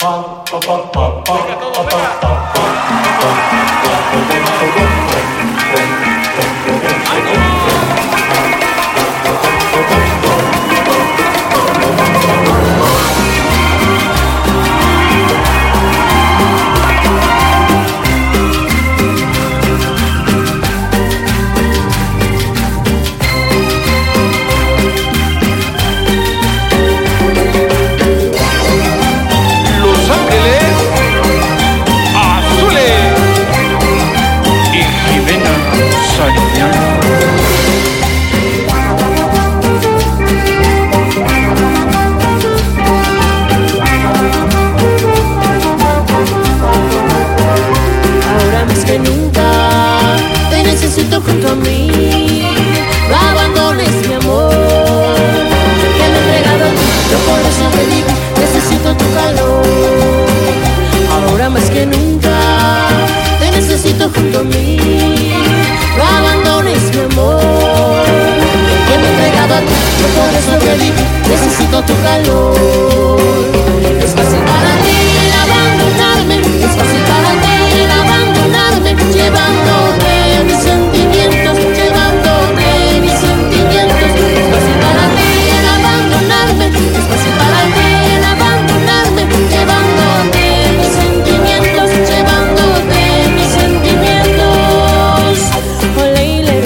Junto a mí, no abandones mi amor, que me he entregado a ti, yo por eso te digo, necesito tu calor. Ahora más que nunca, te necesito junto a mí, no abandones mi amor, que me he entregado a ti, yo por eso te digo, necesito tu calor. Es fácil para ti el abandonarme, es fácil para ti el abandonarme, llevándote mis sentimientos, llevándote mis sentimientos. Es fácil para ti el abandonarme, es fácil para ti el abandonarme, llevándote mis sentimientos, llevándote mis sentimientos. Ole y le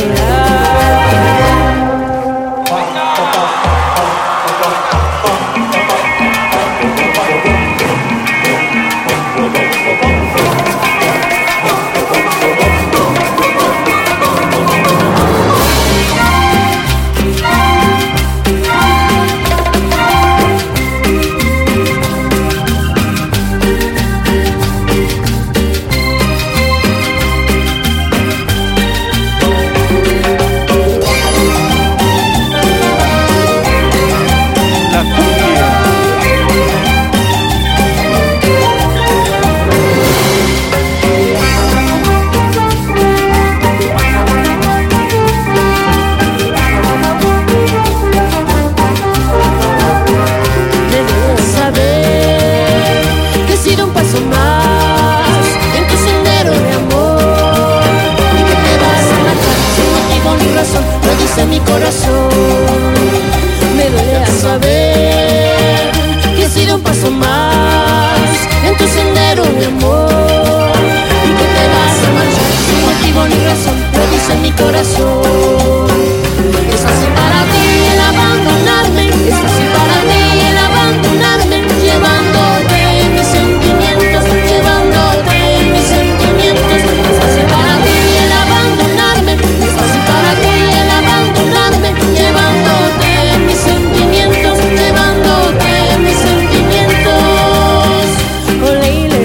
mi corazón. Me duele saber que he sido un paso más en tu sendero, mi amor, y que te vas a marchar sin motivo ni razón, lo dice mi corazón. Es fácil para ti el abandonarme, es fácil para ti el abandonarme, llevándote mis sentimientos, llevándote mis sentimientos. Es fácil para ti el abandonarme, es fácil para ti el abandonarme, llevándote mis sentimientos, llevándote mis sentimientos. Ole y le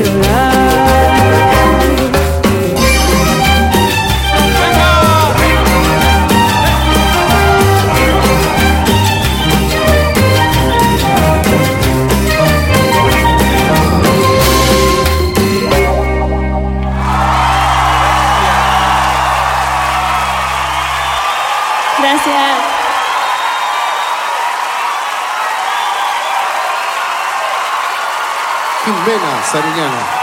Gracias. Jimena Sariñana.